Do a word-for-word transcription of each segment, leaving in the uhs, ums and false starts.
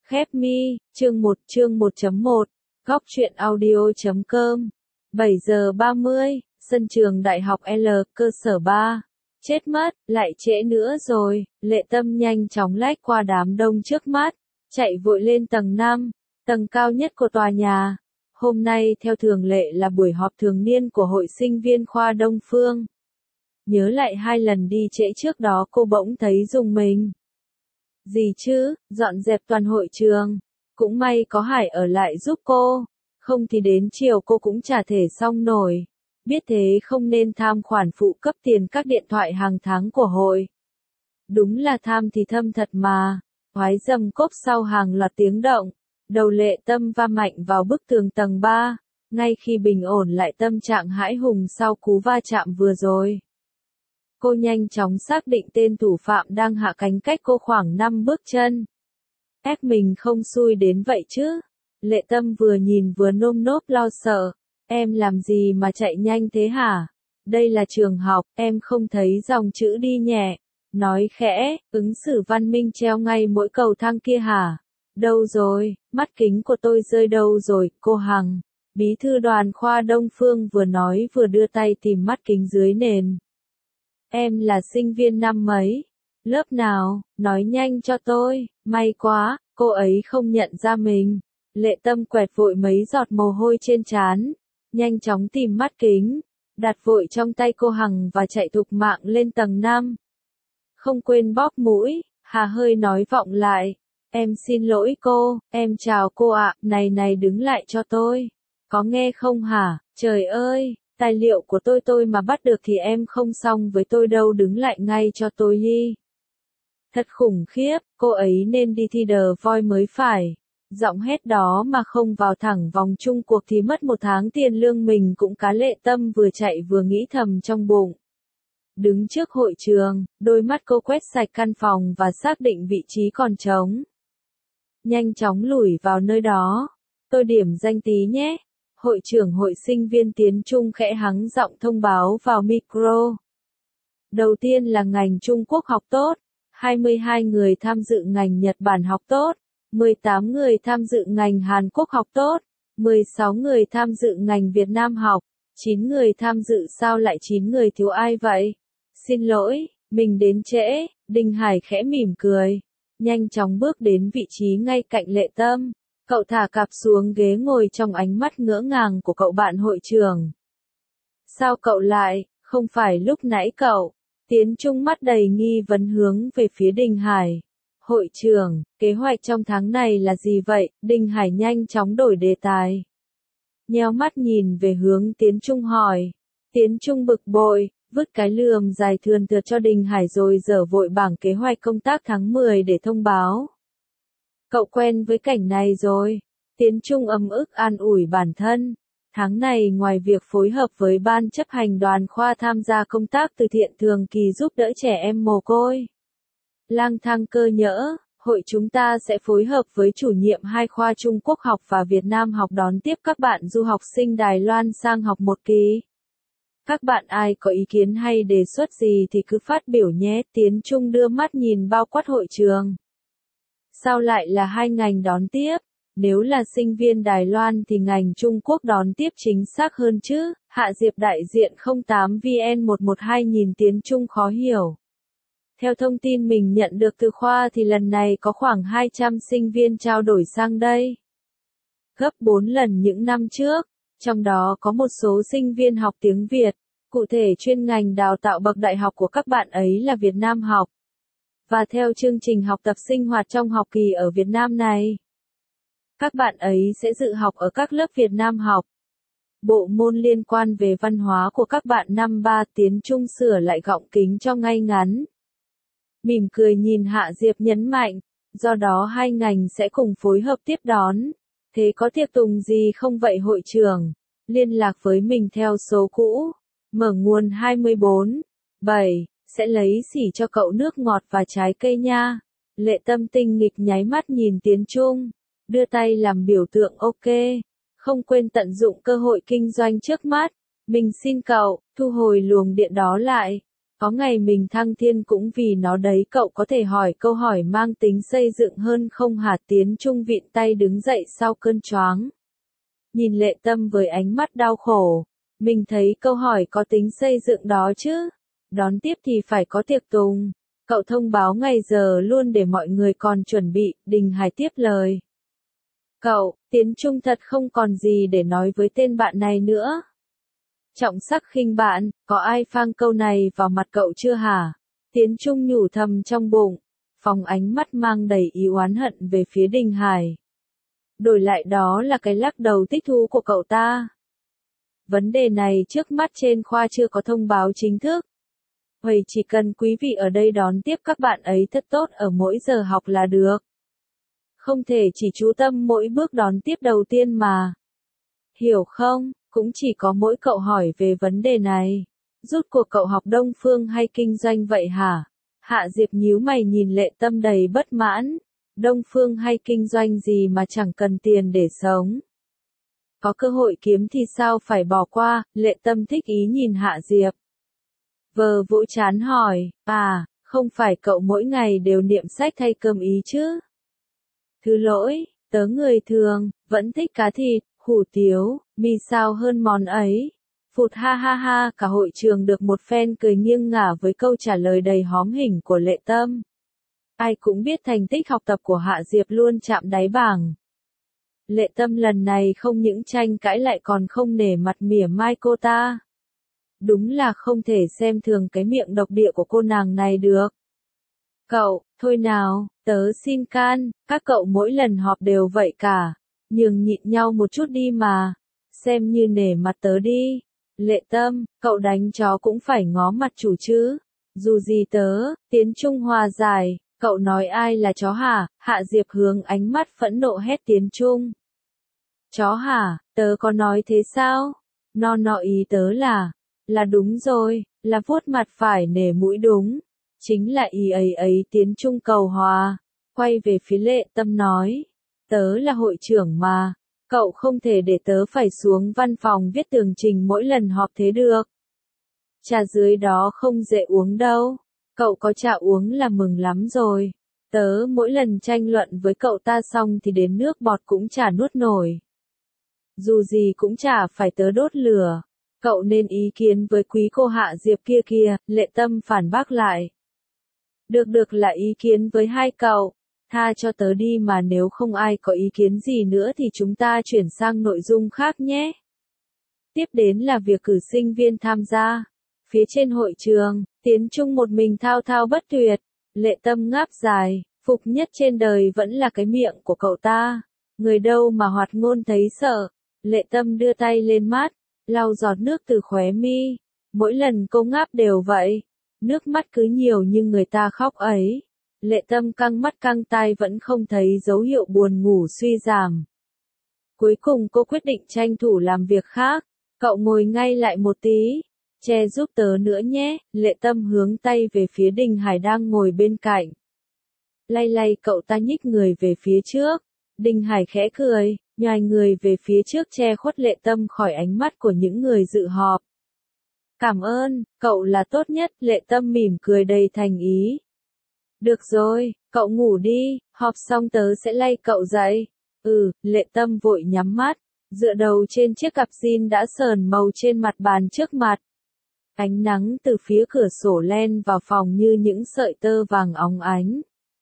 Khép mi, chương một chương một chấm một, góc truyện audio chấm com. bảy giờ ba mươi, sân trường Đại học L, cơ sở ba. Chết mất, lại trễ nữa rồi, Lệ Tâm nhanh chóng lách qua đám đông trước mắt, chạy vội lên tầng năm, tầng cao nhất của tòa nhà. Hôm nay theo thường lệ là buổi họp thường niên của hội sinh viên khoa Đông Phương. Nhớ lại hai lần đi trễ trước đó cô bỗng thấy rùng mình. Gì chứ, dọn dẹp toàn hội trường. Cũng may có Hải ở lại giúp cô. Không thì đến chiều cô cũng chả thể xong nổi. Biết thế không nên tham khoản phụ cấp tiền các điện thoại hàng tháng của hội. Đúng là tham thì thâm thật mà. Oái dầm cốp sau hàng loạt tiếng động. Đầu Lệ Tâm va mạnh vào bức tường tầng ba. Ngay khi bình ổn lại tâm trạng hãi hùng sau cú va chạm vừa rồi. Cô nhanh chóng xác định tên thủ phạm đang hạ cánh cách cô khoảng năm bước chân. Ép mình không xui đến vậy chứ. Lệ Tâm vừa nhìn vừa nơm nớp lo sợ. Em làm gì mà chạy nhanh thế hả? Đây là trường học, em không thấy dòng chữ đi nhẹ. Nói khẽ, ứng xử văn minh treo ngay mỗi cầu thang kia hả? Đâu rồi, mắt kính của tôi rơi đâu rồi, cô Hằng. Bí thư đoàn khoa Đông Phương vừa nói vừa đưa tay tìm mắt kính dưới nền. Em là sinh viên năm mấy? Lớp nào? Nói nhanh cho tôi. May quá, cô ấy không nhận ra mình. Lệ Tâm quẹt vội mấy giọt mồ hôi trên trán. Nhanh chóng tìm mắt kính. Đặt vội trong tay cô Hằng và chạy thục mạng lên tầng năm. Không quên bóp mũi, hà hơi nói vọng lại. Em xin lỗi cô, em chào cô ạ, này này đứng lại cho tôi. Có nghe không hả? Trời ơi! Tài liệu của tôi tôi mà bắt được thì em không xong với tôi đâu, đứng lại ngay cho tôi đi. Thật khủng khiếp, cô ấy nên đi thi The Voice mới phải. Giọng hét đó mà không vào thẳng vòng chung cuộc thì mất một tháng tiền lương mình cũng cá. Lệ Tâm vừa chạy vừa nghĩ thầm trong bụng. Đứng trước hội trường, đôi mắt cô quét sạch căn phòng và xác định vị trí còn trống. Nhanh chóng lủi vào nơi đó. Tôi điểm danh tí nhé. Hội trưởng hội sinh viên Tiến Trung khẽ hắng giọng thông báo vào micro. Đầu tiên là ngành Trung Quốc học tốt, hai mươi hai người tham dự ngành Nhật Bản học tốt, mười tám người tham dự ngành Hàn Quốc học tốt, mười sáu người tham dự ngành Việt Nam học, chín người tham dự. Sao lại chín người, thiếu ai vậy? Xin lỗi, mình đến trễ. Đinh Hải khẽ mỉm cười, nhanh chóng bước đến vị trí ngay cạnh Lệ Tâm. Cậu thả cặp xuống ghế ngồi trong ánh mắt ngỡ ngàng của cậu bạn hội trưởng. Sao cậu lại, không phải lúc nãy cậu? Tiến Trung mắt đầy nghi vấn hướng về phía Đinh Hải. Hội trưởng, kế hoạch trong tháng này là gì vậy? Đinh Hải nhanh chóng đổi đề tài. Nheo mắt nhìn về hướng Tiến Trung hỏi. Tiến Trung bực bội, vứt cái lườm dài thườn thượt cho Đinh Hải rồi dở vội bảng kế hoạch công tác tháng mười để thông báo. Cậu quen với cảnh này rồi. Tiến Trung ấm ức an ủi bản thân. Tháng này ngoài việc phối hợp với ban chấp hành đoàn khoa tham gia công tác từ thiện thường kỳ giúp đỡ trẻ em mồ côi, lang thang cơ nhỡ, hội chúng ta sẽ phối hợp với chủ nhiệm hai khoa Trung Quốc học và Việt Nam học đón tiếp các bạn du học sinh Đài Loan sang học một kỳ. Các bạn ai có ý kiến hay đề xuất gì thì cứ phát biểu nhé. Tiến Trung đưa mắt nhìn bao quát hội trường. Sao lại là hai ngành đón tiếp? Nếu là sinh viên Đài Loan thì ngành Trung Quốc đón tiếp chính xác hơn chứ? Hạ Diệp đại diện không tám V N một một hai nhìn Tiến Trung khó hiểu. Theo thông tin mình nhận được từ khoa thì lần này có khoảng hai trăm sinh viên trao đổi sang đây. Gấp bốn lần những năm trước. Trong đó có một số sinh viên học tiếng Việt. Cụ thể chuyên ngành đào tạo bậc đại học của các bạn ấy là Việt Nam học. Và theo chương trình học tập sinh hoạt trong học kỳ ở Việt Nam này, các bạn ấy sẽ dự học ở các lớp Việt Nam học. Bộ môn liên quan về văn hóa của các bạn năm ba. Tiến Trung sửa lại gọng kính cho ngay ngắn. Mỉm cười nhìn Hạ Diệp nhấn mạnh, do đó hai ngành sẽ cùng phối hợp tiếp đón. Thế có tiệc tùng gì không vậy hội trưởng? Liên lạc với mình theo số cũ. Mở nguồn hai bốn bảy. Sẽ lấy xỉ cho cậu nước ngọt và trái cây nha. Lệ Tâm tinh nghịch nháy mắt nhìn Tiến Trung. Đưa tay làm biểu tượng ok. Không quên tận dụng cơ hội kinh doanh trước mắt. Mình xin cậu, thu hồi luồng điện đó lại. Có ngày mình thăng thiên cũng vì nó đấy. Cậu có thể hỏi câu hỏi mang tính xây dựng hơn không hả? Tiến Trung vịn tay đứng dậy sau cơn choáng. Nhìn Lệ Tâm với ánh mắt đau khổ. Mình thấy câu hỏi có tính xây dựng đó chứ. Đón tiếp thì phải có tiệc tùng. Cậu thông báo ngày giờ luôn để mọi người còn chuẩn bị. Đình Hải tiếp lời. Cậu, Tiến Trung thật không còn gì để nói với tên bạn này nữa. Trọng sắc khinh bạn, có ai phang câu này vào mặt cậu chưa hả? Tiến Trung nhủ thầm trong bụng. Phóng ánh mắt mang đầy ý oán hận về phía Đình Hải. Đổi lại đó là cái lắc đầu thích thú của cậu ta. Vấn đề này trước mắt trên khoa chưa có thông báo chính thức. Vậy chỉ cần quý vị ở đây đón tiếp các bạn ấy thật tốt ở mỗi giờ học là được. Không thể chỉ chú tâm mỗi bước đón tiếp đầu tiên mà. Hiểu không? Cũng chỉ có mỗi cậu hỏi về vấn đề này. Rút cuộc cậu học Đông Phương hay kinh doanh vậy hả? Hạ Diệp nhíu mày nhìn Lệ Tâm đầy bất mãn. Đông Phương hay kinh doanh gì mà chẳng cần tiền để sống. Có cơ hội kiếm thì sao phải bỏ qua? Lệ Tâm thích ý nhìn Hạ Diệp. Vờ vỗ chán hỏi, à, không phải cậu mỗi ngày đều niệm sách thay cơm ý chứ? Thứ lỗi, tớ người thường, vẫn thích cá thịt, hủ tiếu, mì sao hơn món ấy. Phụt ha ha ha, cả hội trường được một phen cười nghiêng ngả với câu trả lời đầy hóm hỉnh của Lệ Tâm. Ai cũng biết thành tích học tập của Hạ Diệp luôn chạm đáy bảng. Lệ Tâm lần này không những tranh cãi lại còn không nể mặt mỉa mai cô ta. Đúng là không thể xem thường cái miệng độc địa của cô nàng này được. Cậu, thôi nào, tớ xin can, các cậu mỗi lần họp đều vậy cả. Nhường nhịn nhau một chút đi mà. Xem như nể mặt tớ đi. Lệ Tâm, cậu đánh chó cũng phải ngó mặt chủ chứ. Dù gì tớ, Tiến Trung hòa giải, cậu nói ai là chó hả? Hạ Diệp hướng ánh mắt phẫn nộ hét Tiến Trung. Chó hả? Tớ có nói thế sao? No nọ ý tớ là, là đúng rồi, là vuốt mặt phải nể mũi đúng. Chính là ý ấy ấy. Tiến Trung cầu hòa. Quay về phía Lệ Tâm nói. Tớ là hội trưởng mà. Cậu không thể để tớ phải xuống văn phòng viết tường trình mỗi lần họp thế được. Trà dưới đó không dễ uống đâu. Cậu có trà uống là mừng lắm rồi. Tớ mỗi lần tranh luận với cậu ta xong thì đến nước bọt cũng chả nuốt nổi. Dù gì cũng chả phải tớ đốt lửa. Cậu nên ý kiến với quý cô Hạ Diệp kia kia. Lệ Tâm phản bác lại. Được được là ý kiến với hai cậu. Tha cho tớ đi mà nếu không ai có ý kiến gì nữa thì chúng ta chuyển sang nội dung khác nhé. Tiếp đến là việc cử sinh viên tham gia. Phía trên hội trường, Tiến Trung một mình thao thao bất tuyệt. Lệ Tâm ngáp dài, phục nhất trên đời vẫn là cái miệng của cậu ta. Người đâu mà hoạt ngôn thấy sợ. Lệ Tâm đưa tay lên mắt, lau giọt nước từ khóe mi. Mỗi lần cô ngáp đều vậy. Nước mắt cứ nhiều như người ta khóc ấy. Lệ Tâm căng mắt căng tai vẫn không thấy dấu hiệu buồn ngủ suy giảm. Cuối cùng cô quyết định tranh thủ làm việc khác. Cậu ngồi ngay lại một tí. Che giúp tớ nữa nhé. Lệ Tâm hướng tay về phía Đình Hải đang ngồi bên cạnh. Lay lay cậu ta nhích người về phía trước. Đình Hải khẽ cười, nhoài người về phía trước che khuất Lệ Tâm khỏi ánh mắt của những người dự họp. Cảm ơn, cậu là tốt nhất. Lệ Tâm mỉm cười đầy thành ý. Được rồi, cậu ngủ đi, họp xong tớ sẽ lay cậu dậy. Ừ, Lệ Tâm vội nhắm mắt, dựa đầu trên chiếc cặp jean đã sờn màu trên mặt bàn trước mặt. Ánh nắng từ phía cửa sổ len vào phòng như những sợi tơ vàng óng ánh.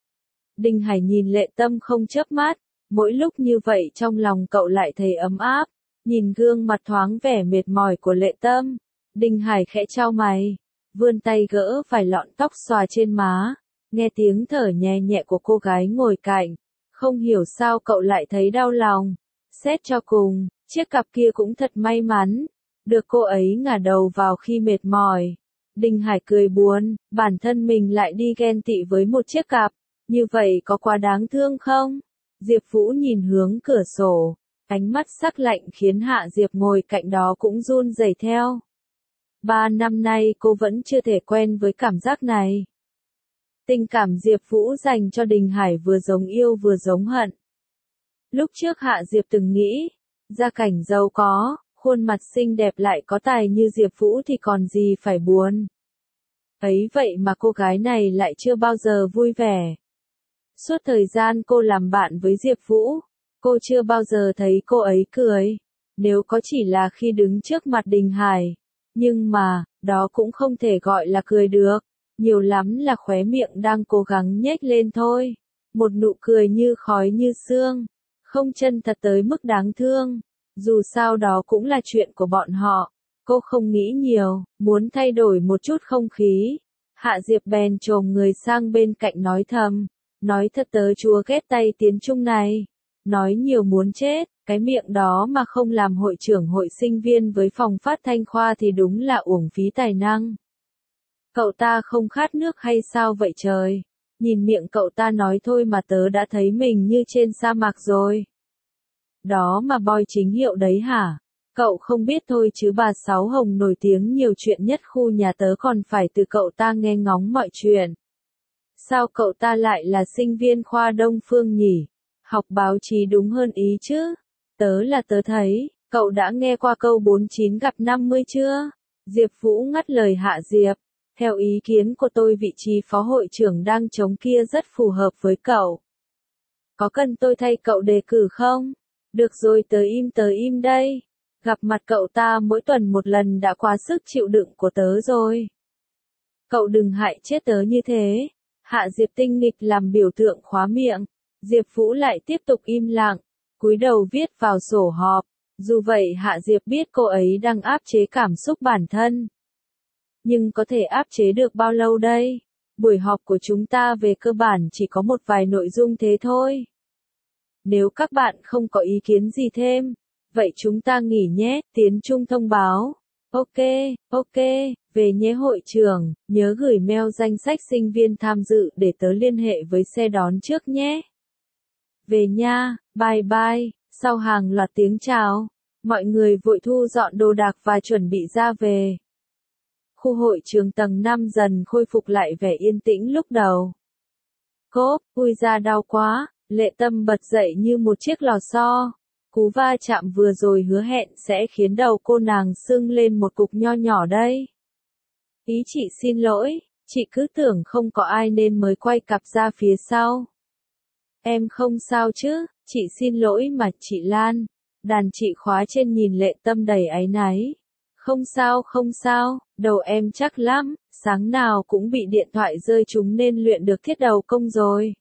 Đình Hải nhìn Lệ Tâm không chớp mắt, mỗi lúc như vậy trong lòng cậu lại thấy ấm áp. Nhìn gương mặt thoáng vẻ mệt mỏi của Lệ Tâm, Đình Hải khẽ chau mày, vươn tay gỡ vài lọn tóc xòa trên má. Nghe tiếng thở nhẹ nhẹ của cô gái ngồi cạnh, không hiểu sao cậu lại thấy đau lòng. Xét cho cùng, chiếc cặp kia cũng thật may mắn, được cô ấy ngả đầu vào khi mệt mỏi. Đình Hải cười buồn, bản thân mình lại đi ghen tị với một chiếc cặp, như vậy có quá đáng thương không? Diệp Vũ nhìn hướng cửa sổ, ánh mắt sắc lạnh khiến Hạ Diệp ngồi cạnh đó cũng run rẩy theo. Ba năm nay cô vẫn chưa thể quen với cảm giác này. Tình cảm Diệp Vũ dành cho Đình Hải vừa giống yêu vừa giống hận. Lúc trước Hạ Diệp từng nghĩ, gia cảnh giàu có, khuôn mặt xinh đẹp lại có tài như Diệp Vũ thì còn gì phải buồn. Ấy vậy mà cô gái này lại chưa bao giờ vui vẻ. Suốt thời gian cô làm bạn với Diệp Vũ, cô chưa bao giờ thấy cô ấy cười. Nếu có chỉ là khi đứng trước mặt Đình Hải. Nhưng mà, đó cũng không thể gọi là cười được. Nhiều lắm là khóe miệng đang cố gắng nhếch lên thôi. Một nụ cười như khói như sương. Không chân thật tới mức đáng thương. Dù sao đó cũng là chuyện của bọn họ. Cô không nghĩ nhiều, muốn thay đổi một chút không khí. Hạ Diệp bèn chồm người sang bên cạnh nói thầm. Nói thật tớ chúa ghét tay Tiến Trung này. Nói nhiều muốn chết, cái miệng đó mà không làm hội trưởng hội sinh viên với phòng phát thanh khoa thì đúng là uổng phí tài năng. Cậu ta không khát nước hay sao vậy trời? Nhìn miệng cậu ta nói thôi mà tớ đã thấy mình như trên sa mạc rồi. Đó mà boy chính hiệu đấy hả? Cậu không biết thôi chứ bà Sáu Hồng nổi tiếng nhiều chuyện nhất khu nhà tớ còn phải từ cậu ta nghe ngóng mọi chuyện. Sao cậu ta lại là sinh viên khoa Đông Phương nhỉ? Học báo chí đúng hơn ý chứ? Tớ là tớ thấy, cậu đã nghe qua câu bốn mươi chín gặp năm mươi chưa? Diệp Vũ ngắt lời Hạ Diệp. Theo ý kiến của tôi vị trí phó hội trưởng đang trống kia rất phù hợp với cậu. Có cần tôi thay cậu đề cử không? Được rồi tớ im tớ im đây. Gặp mặt cậu ta mỗi tuần một lần đã quá sức chịu đựng của tớ rồi. Cậu đừng hại chết tớ như thế. Hạ Diệp tinh nghịch làm biểu tượng khóa miệng. Diệp Vũ lại tiếp tục im lặng, cúi đầu viết vào sổ họp. Dù vậy Hạ Diệp biết cô ấy đang áp chế cảm xúc bản thân. Nhưng có thể áp chế được bao lâu đây? Buổi họp của chúng ta về cơ bản chỉ có một vài nội dung thế thôi. Nếu các bạn không có ý kiến gì thêm, vậy chúng ta nghỉ nhé, Tiến Trung thông báo. Ok, ok, về nhé hội trưởng, nhớ gửi mail danh sách sinh viên tham dự để tớ liên hệ với xe đón trước nhé. Về nha, bye bye, sau hàng loạt tiếng chào, mọi người vội thu dọn đồ đạc và chuẩn bị ra về. Khu hội trường tầng năm dần khôi phục lại vẻ yên tĩnh lúc đầu. Cốp, ui da đau quá, Lệ Tâm bật dậy như một chiếc lò xo. Cú va chạm vừa rồi hứa hẹn sẽ khiến đầu cô nàng sưng lên một cục nho nhỏ đây. Ý chị xin lỗi, chị cứ tưởng không có ai nên mới quay cặp ra phía sau. Em không sao chứ, chị xin lỗi mà chị Lan. Đàn chị khóa trên nhìn Lệ Tâm đầy áy náy. Không sao không sao, đầu em chắc lắm, sáng nào cũng bị điện thoại rơi trúng nên luyện được thiết đầu công rồi.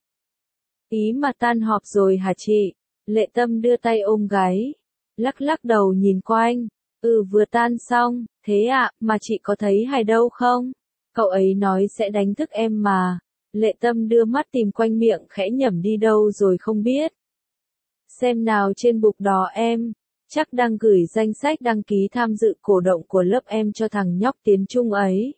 Ý mà tan họp rồi hả chị? Lệ Tâm đưa tay ôm gáy, lắc lắc đầu nhìn quanh. Ừ vừa tan xong, thế ạ, à, mà chị có thấy Hải đâu không? Cậu ấy nói sẽ đánh thức em mà. Lệ Tâm đưa mắt tìm quanh miệng khẽ nhẩm đi đâu rồi không biết. Xem nào trên bục đó em, chắc đang gửi danh sách đăng ký tham dự cổ động của lớp em cho thằng nhóc Tiến Trung ấy.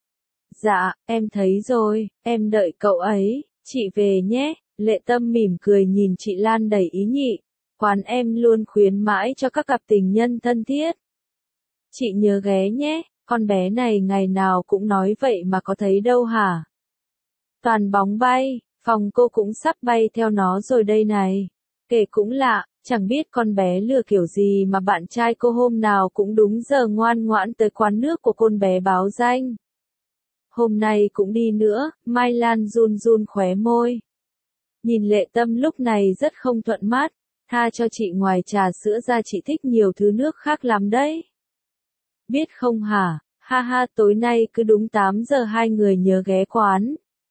Dạ, em thấy rồi, em đợi cậu ấy, chị về nhé. Lệ Tâm mỉm cười nhìn chị Lan đầy ý nhị. Quán em luôn khuyến mãi cho các cặp tình nhân thân thiết. Chị nhớ ghé nhé, con bé này ngày nào cũng nói vậy mà có thấy đâu hả? Toàn bóng bay, phòng cô cũng sắp bay theo nó rồi đây này. Kể cũng lạ, chẳng biết con bé lừa kiểu gì mà bạn trai cô hôm nào cũng đúng giờ ngoan ngoãn tới quán nước của con bé báo danh. Hôm nay cũng đi nữa, Mai Lan run run khóe môi. Nhìn Lệ Tâm lúc này rất không thuận mắt, tha cho chị ngoài trà sữa ra chị thích nhiều thứ nước khác lắm đấy. Biết không hả, ha ha tối nay cứ đúng tám giờ hai người nhớ ghé quán.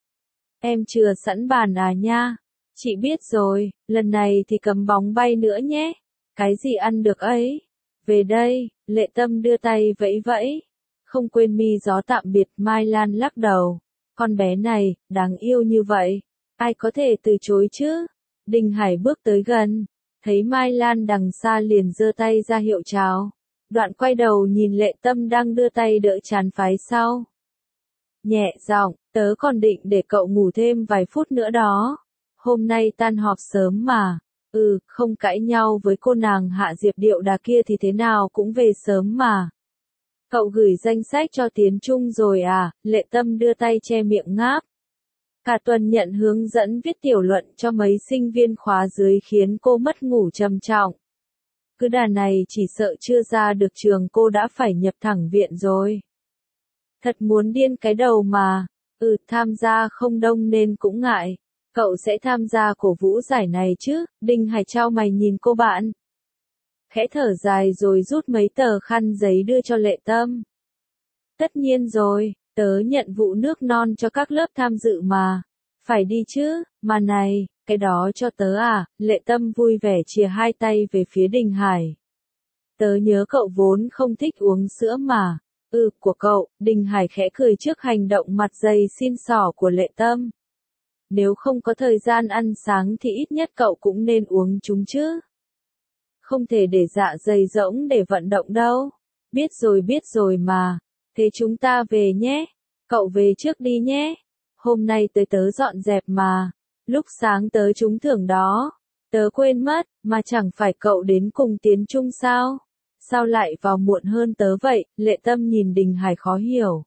Em chưa sẵn bàn à nha, chị biết rồi, lần này thì cầm bóng bay nữa nhé, cái gì ăn được ấy. Về đây, Lệ Tâm đưa tay vẫy vẫy, không quên mi gió tạm biệt. Mai Lan lắc đầu, con bé này, đáng yêu như vậy. Ai có thể từ chối chứ? Đình Hải bước tới gần, thấy Mai Lan đằng xa liền giơ tay ra hiệu chào. Đoạn quay đầu nhìn Lệ Tâm đang đưa tay đỡ chán phái sau. Nhẹ giọng, tớ còn định để cậu ngủ thêm vài phút nữa đó. Hôm nay tan họp sớm mà. Ừ, không cãi nhau với cô nàng Hạ Diệp điệu đà kia thì thế nào cũng về sớm mà. Cậu gửi danh sách cho Tiến Trung rồi à? Lệ Tâm đưa tay che miệng ngáp. Cả tuần nhận hướng dẫn viết tiểu luận cho mấy sinh viên khóa dưới khiến cô mất ngủ trầm trọng. Cứ đà này chỉ sợ chưa ra được trường cô đã phải nhập thẳng viện rồi. Thật muốn điên cái đầu mà. Ừ, tham gia không đông nên cũng ngại. Cậu sẽ tham gia cổ vũ giải này chứ? Đinh Hải trao mày nhìn cô bạn. Khẽ thở dài rồi rút mấy tờ khăn giấy đưa cho Lệ Tâm. Tất nhiên rồi, tớ nhận vụ nước non cho các lớp tham dự mà. Phải đi chứ, mà này, cái đó cho tớ à? Lệ Tâm vui vẻ chìa hai tay về phía Đình Hải. Tớ nhớ cậu vốn không thích uống sữa mà. Ừ, của cậu. Đình Hải khẽ cười trước hành động mặt dày xin xỏ của Lệ Tâm. Nếu không có thời gian ăn sáng thì ít nhất cậu cũng nên uống chúng chứ. Không thể để dạ dày rỗng để vận động đâu. Biết rồi biết rồi mà. Thế chúng ta về nhé. Cậu về trước đi nhé. Hôm nay tới tớ dọn dẹp mà. Lúc sáng tớ trúng thưởng đó. Tớ quên mất, mà chẳng phải cậu đến cùng Tiến Trung sao? Sao lại vào muộn hơn tớ vậy? Lệ Tâm nhìn Đình Hải khó hiểu.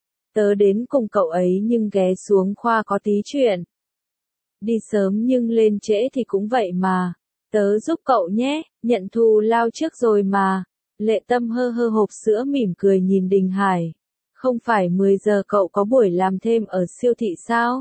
Tớ đến cùng cậu ấy nhưng ghé xuống khoa có tí chuyện. Đi sớm nhưng lên trễ thì cũng vậy mà. Tớ giúp cậu nhé, nhận thù lao trước rồi mà. Lệ Tâm hơ hơ hộp sữa mỉm cười nhìn Đình Hải. Không phải mười giờ cậu có buổi làm thêm ở siêu thị sao?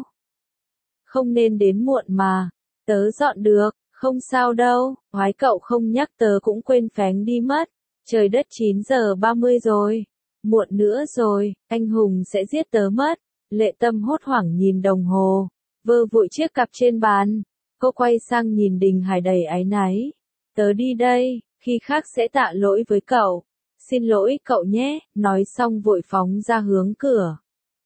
Không nên đến muộn mà. Tớ dọn được, không sao đâu. Hoái cậu không nhắc tớ cũng quên phén đi mất. Trời đất chín giờ ba mươi rồi. Muộn nữa rồi, anh Hùng sẽ giết tớ mất. Lệ Tâm hốt hoảng nhìn đồng hồ. Vơ vội chiếc cặp trên bàn. Cô quay sang nhìn Đình Hải đầy áy náy. Tớ đi đây, khi khác sẽ tạ lỗi với cậu. Xin lỗi cậu nhé, nói xong vội phóng ra hướng cửa.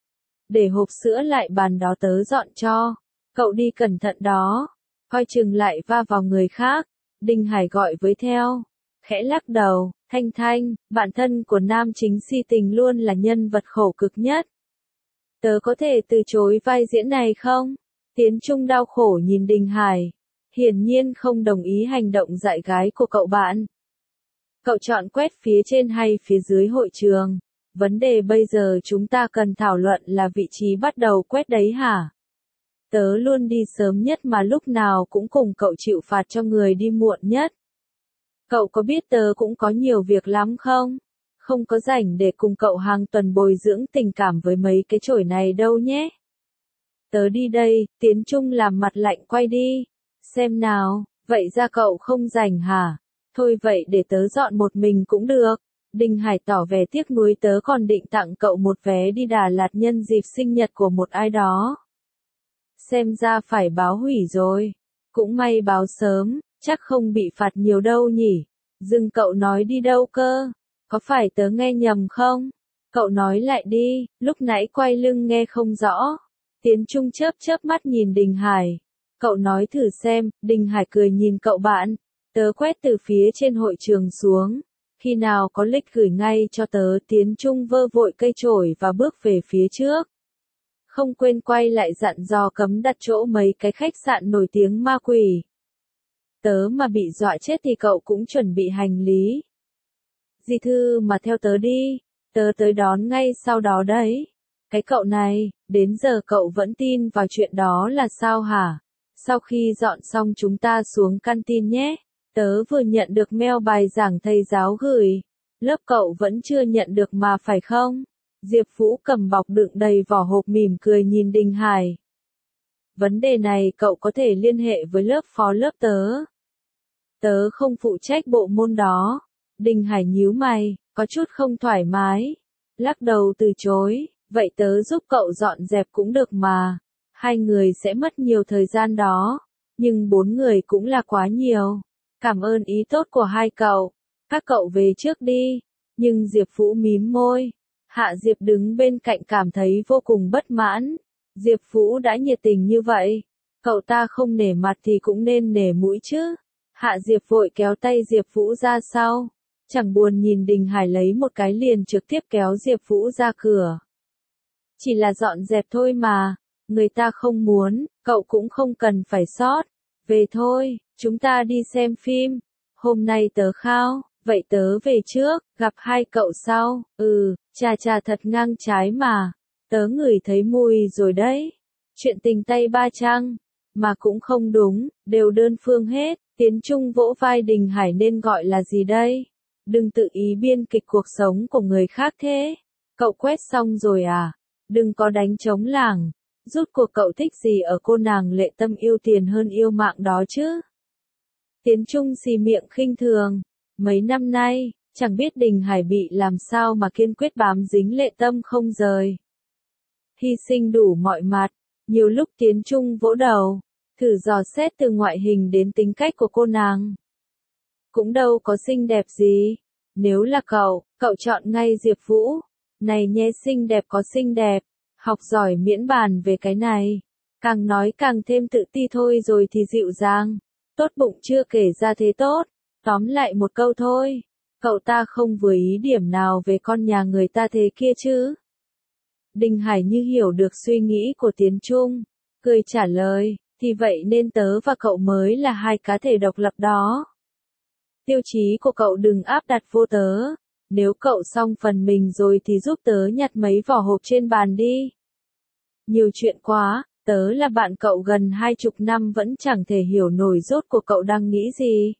Để hộp sữa lại bàn đó tớ dọn cho. Cậu đi cẩn thận đó. Coi chừng lại va vào người khác. Đình Hải gọi với theo. Khẽ lắc đầu, Thanh Thanh, bạn thân của nam chính si tình luôn là nhân vật khổ cực nhất. Tớ có thể từ chối vai diễn này không? Tiến Trung đau khổ nhìn Đình Hải. Hiển nhiên không đồng ý hành động dại gái của cậu bạn. Cậu chọn quét phía trên hay phía dưới hội trường? Vấn đề bây giờ chúng ta cần thảo luận là vị trí bắt đầu quét đấy hả? Tớ luôn đi sớm nhất mà lúc nào cũng cùng cậu chịu phạt cho người đi muộn nhất. Cậu có biết tớ cũng có nhiều việc lắm không? Không có rảnh để cùng cậu hàng tuần bồi dưỡng tình cảm với mấy cái chổi này đâu nhé. Tớ đi đây, Tiến Trung làm mặt lạnh quay đi. Xem nào, vậy ra cậu không rảnh hả? Thôi vậy để tớ dọn một mình cũng được. Đình Hải tỏ vẻ tiếc nuối tớ còn định tặng cậu một vé đi Đà Lạt nhân dịp sinh nhật của một ai đó. Xem ra phải báo hủy rồi. Cũng may báo sớm, chắc không bị phạt nhiều đâu nhỉ. Dừng cậu nói đi đâu cơ? Có phải tớ nghe nhầm không? Cậu nói lại đi, lúc nãy quay lưng nghe không rõ. Tiến Trung chớp chớp mắt nhìn Đình Hải. Cậu nói thử xem, Đình Hải cười nhìn cậu bạn. Tớ quét từ phía trên hội trường xuống. Khi nào có lịch gửi ngay cho tớ. Tiến Trung vơ vội cây chổi và bước về phía trước. Không quên quay lại dặn dò cấm đặt chỗ mấy cái khách sạn nổi tiếng ma quỷ. Tớ mà bị dọa chết thì cậu cũng chuẩn bị hành lý. Di Thư mà theo tớ đi. Tớ tới đón ngay sau đó đấy. Cái cậu này, đến giờ cậu vẫn tin vào chuyện đó là sao hả? Sau khi dọn xong chúng ta xuống canteen nhé. Tớ vừa nhận được mail bài giảng thầy giáo gửi. Lớp cậu vẫn chưa nhận được mà phải không? Diệp Vũ cầm bọc đựng đầy vỏ hộp mỉm cười nhìn Đình Hải. Vấn đề này cậu có thể liên hệ với lớp phó lớp tớ. Tớ không phụ trách bộ môn đó. Đình Hải nhíu mày, có chút không thoải mái. Lắc đầu từ chối, vậy tớ giúp cậu dọn dẹp cũng được mà. Hai người sẽ mất nhiều thời gian đó. Nhưng bốn người cũng là quá nhiều. Cảm ơn ý tốt của hai cậu. Các cậu về trước đi. Nhưng Diệp Vũ mím môi. Hạ Diệp đứng bên cạnh cảm thấy vô cùng bất mãn. Diệp Vũ đã nhiệt tình như vậy. Cậu ta không nể mặt thì cũng nên nể mũi chứ. Hạ Diệp vội kéo tay Diệp Vũ ra sau. Chẳng buồn nhìn Đình Hải lấy một cái liền trực tiếp kéo Diệp Vũ ra cửa. Chỉ là dọn dẹp thôi mà. Người ta không muốn, cậu cũng không cần phải sót. Về thôi, chúng ta đi xem phim. Hôm nay tớ khao, vậy tớ về trước, gặp hai cậu sau. Ừ, chà chà thật ngang trái mà. Tớ ngửi thấy mùi rồi đấy. Chuyện tình tay ba chăng? Mà cũng không đúng, đều đơn phương hết. Tiến Trung vỗ vai Đình Hải nên gọi là gì đây? Đừng tự ý biên kịch cuộc sống của người khác thế. Cậu quét xong rồi à? Đừng có đánh trống lảng. Rút cuộc cậu thích gì ở cô nàng Lệ Tâm yêu tiền hơn yêu mạng đó chứ? Tiến Trung xì miệng khinh thường. Mấy năm nay, chẳng biết Đình Hải bị làm sao mà kiên quyết bám dính Lệ Tâm không rời. Hy sinh đủ mọi mặt, nhiều lúc Tiến Trung vỗ đầu, thử dò xét từ ngoại hình đến tính cách của cô nàng. Cũng đâu có xinh đẹp gì. Nếu là cậu, cậu chọn ngay Diệp Vũ. Này nhé, xinh đẹp có xinh đẹp, học giỏi miễn bàn về cái này. Càng nói càng thêm tự ti thôi rồi thì dịu dàng. Tốt bụng chưa kể ra thế tốt. Tóm lại một câu thôi, cậu ta không vừa ý điểm nào về con nhà người ta thế kia chứ? Đình Hải như hiểu được suy nghĩ của Tiến Trung, cười trả lời, thì vậy nên tớ và cậu mới là hai cá thể độc lập đó. Tiêu chí của cậu đừng áp đặt vô tớ, nếu cậu xong phần mình rồi thì giúp tớ nhặt mấy vỏ hộp trên bàn đi. Nhiều chuyện quá, tớ là bạn cậu gần hai chục năm vẫn chẳng thể hiểu nổi rốt cuộc cậu đang nghĩ gì.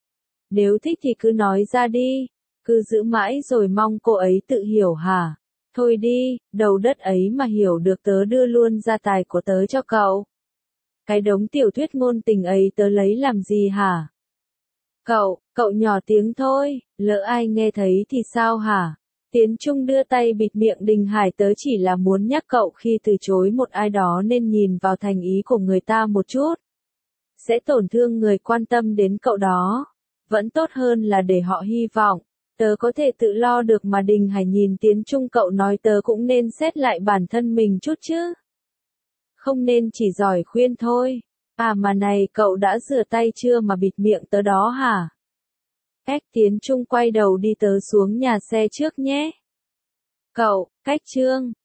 Nếu thích thì cứ nói ra đi, cứ giữ mãi rồi mong cô ấy tự hiểu hả? Thôi đi, đầu đất ấy mà hiểu được tớ đưa luôn gia tài của tớ cho cậu. Cái đống tiểu thuyết ngôn tình ấy tớ lấy làm gì hả? Cậu, cậu nhỏ tiếng thôi, lỡ ai nghe thấy thì sao hả? Tiến Trung đưa tay bịt miệng Đình Hải, tớ chỉ là muốn nhắc cậu khi từ chối một ai đó nên nhìn vào thành ý của người ta một chút. Sẽ tổn thương người quan tâm đến cậu đó. Vẫn tốt hơn là để họ hy vọng. Tớ có thể tự lo được mà. Đình Hải nhìn Tiến Trung, cậu nói tớ cũng nên xét lại bản thân mình chút chứ. Không nên chỉ giỏi khuyên thôi. À mà này, cậu đã rửa tay chưa mà bịt miệng tớ đó hả? Cách Tiến Trung quay đầu đi, tớ xuống nhà xe trước nhé. Cậu, cách Trương.